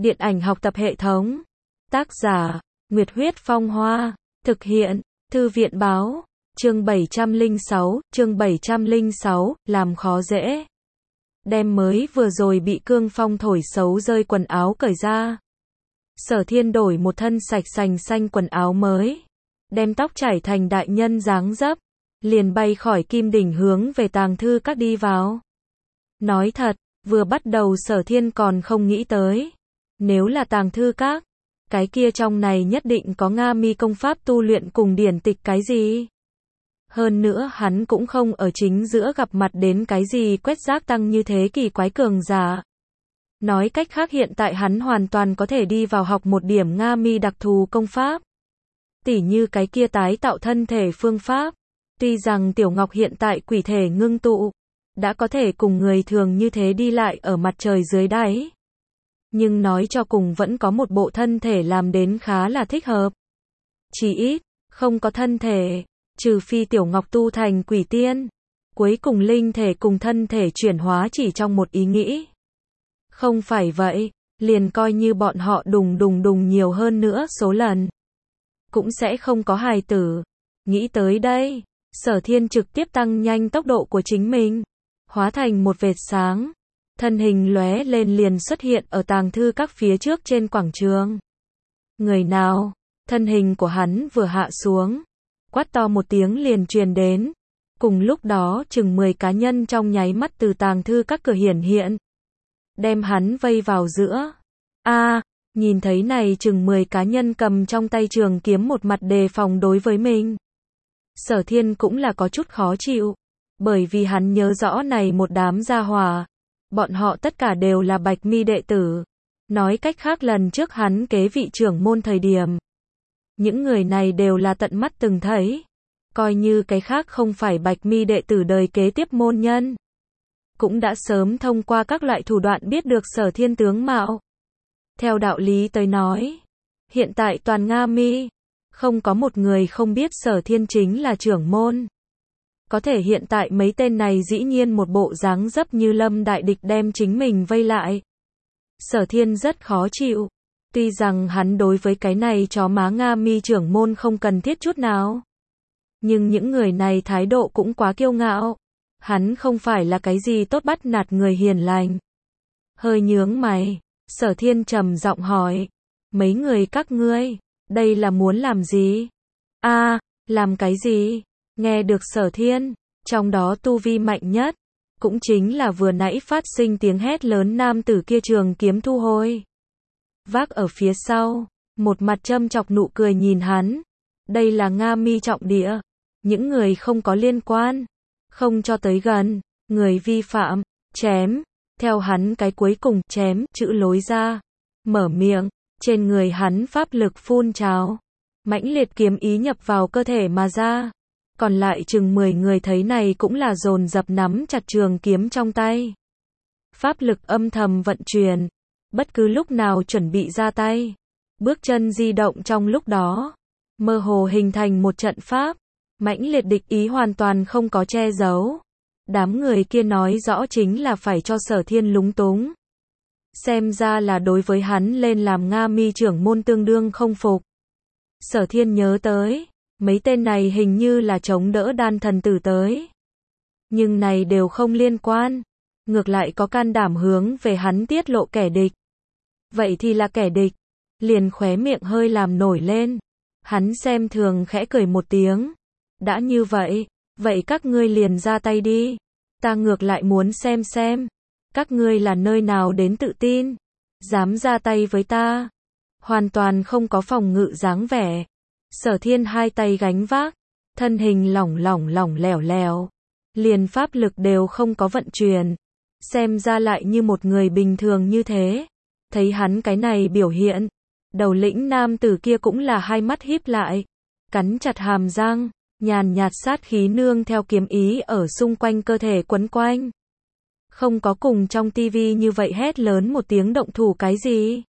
Điện ảnh học tập hệ thống. Tác giả, Nguyệt Huyết Phong Hoa. Thực hiện, Thư viện Báo. Chương 706, làm khó dễ. Đem mới vừa rồi bị cương phong thổi xấu rơi quần áo cởi ra. Sở Thiên đổi một thân sạch sành xanh quần áo mới. Đem tóc chải thành đại nhân dáng dấp. Liền bay khỏi Kim Đỉnh hướng về tàng thư các đi vào. Nói thật, vừa bắt đầu Sở Thiên còn không nghĩ tới. Nếu là tàng thư các, cái kia trong này nhất định có Nga mi công pháp tu luyện cùng điển tịch cái gì. Hơn nữa hắn cũng không ở chính giữa gặp mặt đến cái gì quét rác tăng như thế kỳ quái cường giả. Nói cách khác hiện tại hắn hoàn toàn có thể đi vào học một điểm Nga mi đặc thù công pháp. Tỉ như cái kia tái tạo thân thể phương pháp. Tuy rằng Tiểu Ngọc hiện tại quỷ thể ngưng tụ, đã có thể cùng người thường như thế đi lại ở mặt trời dưới đáy. Nhưng nói cho cùng vẫn có một bộ thân thể làm đến khá là thích hợp. Chỉ ít, không có thân thể, trừ phi Tiểu Ngọc tu thành quỷ tiên. Cuối cùng linh thể cùng thân thể chuyển hóa chỉ trong một ý nghĩ. Không phải vậy, liền coi như bọn họ đùng nhiều hơn nữa số lần. Cũng sẽ không có hài tử. Nghĩ tới đây, Sở Thiên trực tiếp tăng nhanh tốc độ của chính mình. Hóa thành một vệt sáng. Thân hình lóe lên liền xuất hiện ở tàng thư các phía trước trên quảng trường. Người nào? Thân hình của hắn vừa hạ xuống. Quát to một tiếng liền truyền đến. Cùng lúc đó chừng 10 cá nhân trong nháy mắt từ tàng thư các cửa hiển hiện. Đem hắn vây vào giữa. Nhìn thấy này chừng 10 cá nhân cầm trong tay trường kiếm một mặt đề phòng đối với mình. Sở Thiên cũng là có chút khó chịu. Bởi vì hắn nhớ rõ này một đám gia hỏa. Bọn họ tất cả đều là Bạch Mi đệ tử. Nói cách khác lần trước hắn kế vị trưởng môn thời điểm. Những người này đều là tận mắt từng thấy. Coi như cái khác không phải Bạch Mi đệ tử đời kế tiếp môn nhân. Cũng đã sớm thông qua các loại thủ đoạn biết được Sở Thiên tướng mạo. Theo đạo lý tới nói. Hiện tại toàn Nga mi. Không có một người không biết Sở Thiên chính là trưởng môn. Có thể hiện tại mấy tên này dĩ nhiên một bộ dáng dấp như lâm đại địch đem chính mình vây lại. Sở Thiên rất khó chịu. Tuy rằng hắn đối với cái này chó má Nga mi trưởng môn không cần thiết chút nào. Nhưng những người này thái độ cũng quá kiêu ngạo. Hắn không phải là cái gì tốt bắt nạt người hiền lành. Hơi nhướng mày, Sở Thiên trầm giọng hỏi. Mấy người các ngươi, đây là muốn làm gì? Làm cái gì? Nghe được Sở Thiên, trong đó tu vi mạnh nhất, cũng chính là vừa nãy phát sinh tiếng hét lớn nam tử kia trường kiếm thu hồi. Vác ở phía sau, một mặt châm chọc nụ cười nhìn hắn. Đây là Nga mi trọng địa, những người không có liên quan, không cho tới gần, người vi phạm, chém. Theo hắn cái cuối cùng chém chữ lối ra, mở miệng, trên người hắn pháp lực phun trào, mãnh liệt kiếm ý nhập vào cơ thể mà ra. Còn lại chừng 10 người thấy này cũng là dồn dập nắm chặt trường kiếm trong tay. Pháp lực âm thầm vận chuyển, bất cứ lúc nào chuẩn bị ra tay. Bước chân di động trong lúc đó, mơ hồ hình thành một trận pháp, mãnh liệt địch ý hoàn toàn không có che giấu. Đám người kia nói rõ chính là phải cho Sở Thiên lúng túng. Xem ra là đối với hắn lên làm Nga mi trưởng môn tương đương không phục. Sở Thiên nhớ tới. Mấy tên này hình như là chống đỡ đan thần tử tới. Nhưng này đều không liên quan. Ngược lại có can đảm hướng về hắn tiết lộ kẻ địch. Vậy thì là kẻ địch. Liền khóe miệng hơi làm nổi lên. Hắn xem thường khẽ cười một tiếng. Đã như vậy, vậy các ngươi liền ra tay đi. Ta ngược lại muốn xem. Các ngươi là nơi nào đến tự tin. Dám ra tay với ta. Hoàn toàn không có phòng ngự dáng vẻ. Sở Thiên hai tay gánh vác, thân hình lỏng lẻo, liền pháp lực đều không có vận chuyển, xem ra lại như một người bình thường như thế. Thấy hắn cái này biểu hiện, đầu lĩnh nam tử kia cũng là hai mắt híp lại, cắn chặt hàm răng, nhàn nhạt sát khí nương theo kiếm ý ở xung quanh cơ thể quấn quanh. Không có cùng trong tivi như vậy hét lớn một tiếng động thủ cái gì.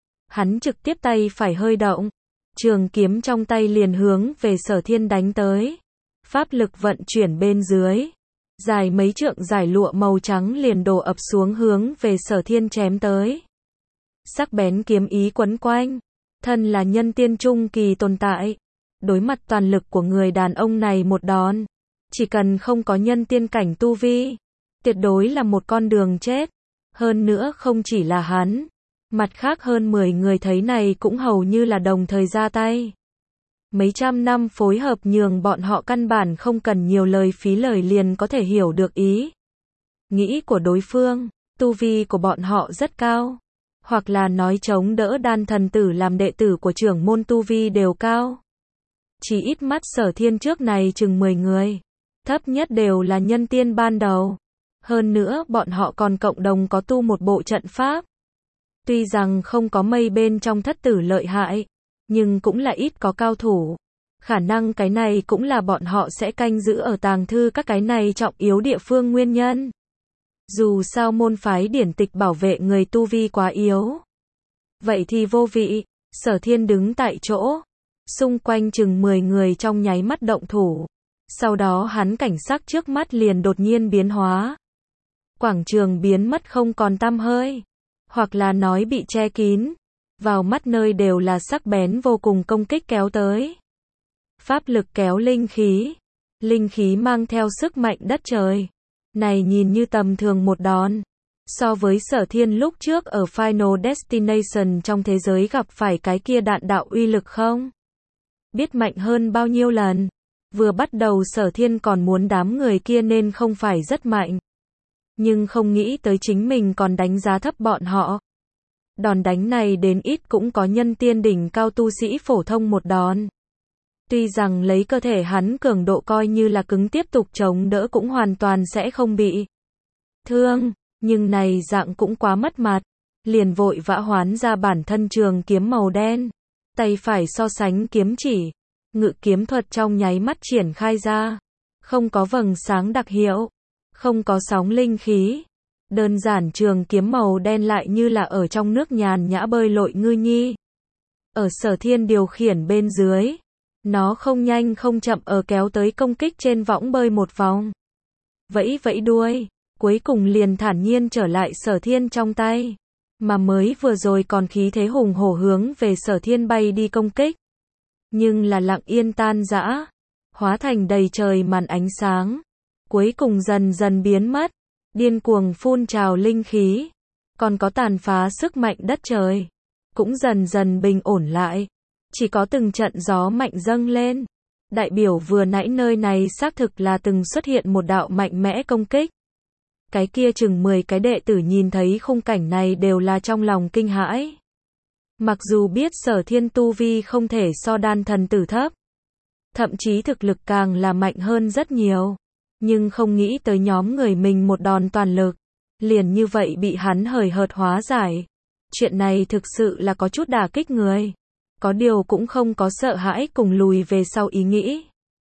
Hắn trực tiếp tay phải hơi động. Trường kiếm trong tay liền hướng về Sở Thiên đánh tới. Pháp lực vận chuyển bên dưới. Dài mấy trượng giải lụa màu trắng liền đổ ập xuống hướng về Sở Thiên chém tới. sắc bén kiếm ý quấn quanh. Thân là nhân tiên trung kỳ tồn tại. Đối mặt toàn lực của người đàn ông này một đòn. Chỉ cần không có nhân tiên cảnh tu vi. Tuyệt đối là một con đường chết. Hơn nữa không chỉ là hắn. Mặt khác hơn 10 người thấy này cũng hầu như là đồng thời ra tay. Mấy trăm năm phối hợp nhường bọn họ căn bản không cần nhiều lời phí lời liền có thể hiểu được ý nghĩ của đối phương. Tu vi của bọn họ rất cao. Hoặc là nói chống đỡ đan thần tử làm đệ tử của trưởng môn tu vi đều cao. Chỉ ít mắt Sở Thiên trước này chừng 10 người. Thấp nhất đều là nhân tiên ban đầu. Hơn nữa bọn họ còn cộng đồng có tu một bộ trận pháp. Tuy rằng không có mây bên trong thất tử lợi hại, nhưng cũng là ít có cao thủ. Khả năng cái này cũng là bọn họ sẽ canh giữ ở tàng thư các cái này trọng yếu địa phương nguyên nhân. Dù sao môn phái điển tịch bảo vệ người tu vi quá yếu. Vậy thì vô vị. Sở Thiên đứng tại chỗ. Xung quanh chừng 10 người trong nháy mắt động thủ. Sau đó hắn cảnh sắc trước mắt liền đột nhiên biến hóa. Quảng trường biến mất không còn tăm hơi. Hoặc là nói bị che kín. Vào mắt nơi đều là sắc bén vô cùng công kích kéo tới. Pháp lực kéo linh khí. Linh khí mang theo sức mạnh đất trời. Này nhìn như tầm thường một đòn. So với Sở Thiên lúc trước ở Final Destination trong thế giới gặp phải cái kia đạn đạo uy lực không? Biết mạnh hơn bao nhiêu lần. Vừa bắt đầu Sở Thiên còn muốn đám người kia nên không phải rất mạnh. Nhưng không nghĩ tới chính mình còn đánh giá thấp bọn họ. Đòn đánh này đến ít cũng có nhân tiên đỉnh cao tu sĩ phổ thông một đòn. Tuy rằng lấy cơ thể hắn cường độ coi như là cứng tiếp tục chống đỡ cũng hoàn toàn sẽ không bị thương, nhưng này dạng cũng quá mất mặt. Liền vội vã hoán ra bản thân trường kiếm màu đen. Tay phải so sánh kiếm chỉ. Ngự kiếm thuật trong nháy mắt triển khai ra. Không có vầng sáng đặc hiệu. Không có sóng linh khí. Đơn giản trường kiếm màu đen lại như là ở trong nước nhàn nhã bơi lội ngư nhi. Ở Sở Thiên điều khiển bên dưới. Nó không nhanh không chậm ở kéo tới công kích trên võng bơi một vòng. Vẫy vẫy đuôi. Cuối cùng liền thản nhiên trở lại Sở Thiên trong tay. Mà mới vừa rồi còn khí thế hùng hổ hướng về Sở Thiên bay đi công kích. Nhưng là lặng yên tan rã. Hóa thành đầy trời màn ánh sáng. Cuối cùng dần dần biến mất. Điên cuồng phun trào linh khí. Còn có tàn phá sức mạnh đất trời. Cũng dần dần bình ổn lại. Chỉ có từng trận gió mạnh dâng lên. Đại biểu vừa nãy nơi này xác thực là từng xuất hiện một đạo mạnh mẽ công kích. Cái kia chừng 10 cái đệ tử nhìn thấy khung cảnh này đều là trong lòng kinh hãi. Mặc dù biết Sở Thiên tu vi không thể so đan thần tử thấp. Thậm chí thực lực càng là mạnh hơn rất nhiều. Nhưng không nghĩ tới nhóm người mình một đòn toàn lực. Liền như vậy bị hắn hời hợt hóa giải. Chuyện này thực sự là có chút đả kích người. Có điều cũng không có sợ hãi cùng lùi về sau ý nghĩ.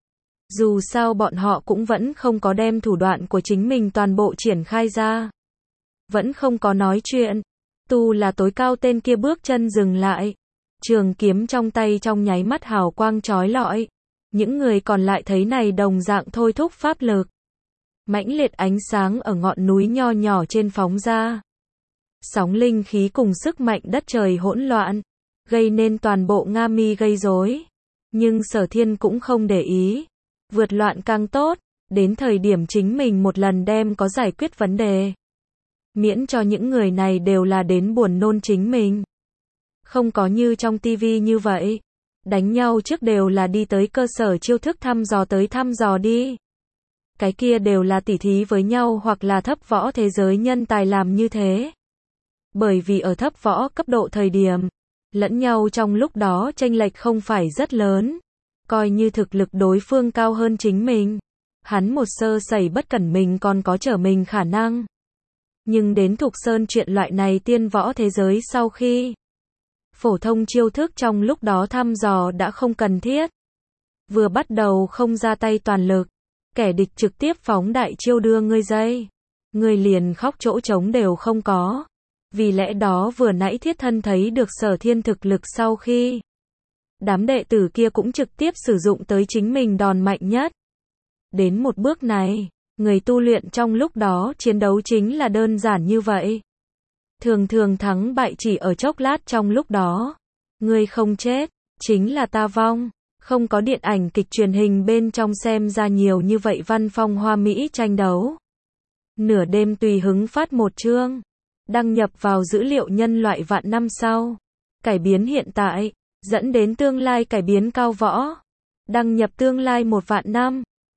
Dù sao bọn họ cũng vẫn không có đem thủ đoạn của chính mình toàn bộ triển khai ra. Vẫn không có nói chuyện. Tu là tối cao tên kia bước chân dừng lại. Trường kiếm trong tay trong nháy mắt hào quang chói lọi. Những người còn lại thấy này đồng dạng thôi thúc pháp lực. Mãnh liệt ánh sáng ở ngọn núi nho nhỏ trên phóng ra. Sóng linh khí cùng sức mạnh đất trời hỗn loạn. Gây nên toàn bộ Nga Mi gây rối. Nhưng Sở Thiên cũng không để ý. Vượt loạn càng tốt. Đến thời điểm chính mình một lần đem có giải quyết vấn đề. Miễn cho những người này đều là đến buồn nôn chính mình. Không có như trong tivi như vậy. Đánh nhau trước đều là đi tới cơ sở chiêu thức thăm dò tới thăm dò đi. Cái kia đều là tỉ thí với nhau hoặc là thấp võ thế giới nhân tài làm như thế. Bởi vì ở thấp võ cấp độ thời điểm, lẫn nhau trong lúc đó chênh lệch không phải rất lớn. Coi như thực lực đối phương cao hơn chính mình. Hắn một sơ sẩy bất cẩn mình còn có trở mình khả năng. Nhưng đến Thục Sơn chuyện loại này tiên võ thế giới sau khi phổ thông chiêu thức trong lúc đó thăm dò đã không cần thiết. Vừa bắt đầu không ra tay toàn lực. Kẻ địch trực tiếp phóng đại chiêu đưa ngươi dây. Ngươi liền khóc chỗ trống đều không có. Vì lẽ đó vừa nãy thiết thân thấy được Sở Thiên thực lực sau khi. Đám đệ tử kia cũng trực tiếp sử dụng tới chính mình đòn mạnh nhất. Đến một bước này, người tu luyện trong lúc đó chiến đấu chính là đơn giản như vậy. Thường thường thắng bại chỉ ở chốc lát trong lúc đó. Ngươi không chết, chính là ta vong. Không có điện ảnh kịch truyền hình bên trong xem ra nhiều như vậy văn phong hoa mỹ tranh đấu. Nửa đêm tùy hứng phát một chương. Đăng nhập vào dữ liệu nhân loại vạn năm sau. Cải biến hiện tại, dẫn đến tương lai cải biến cao võ. Đăng nhập tương lai 1 vạn năm.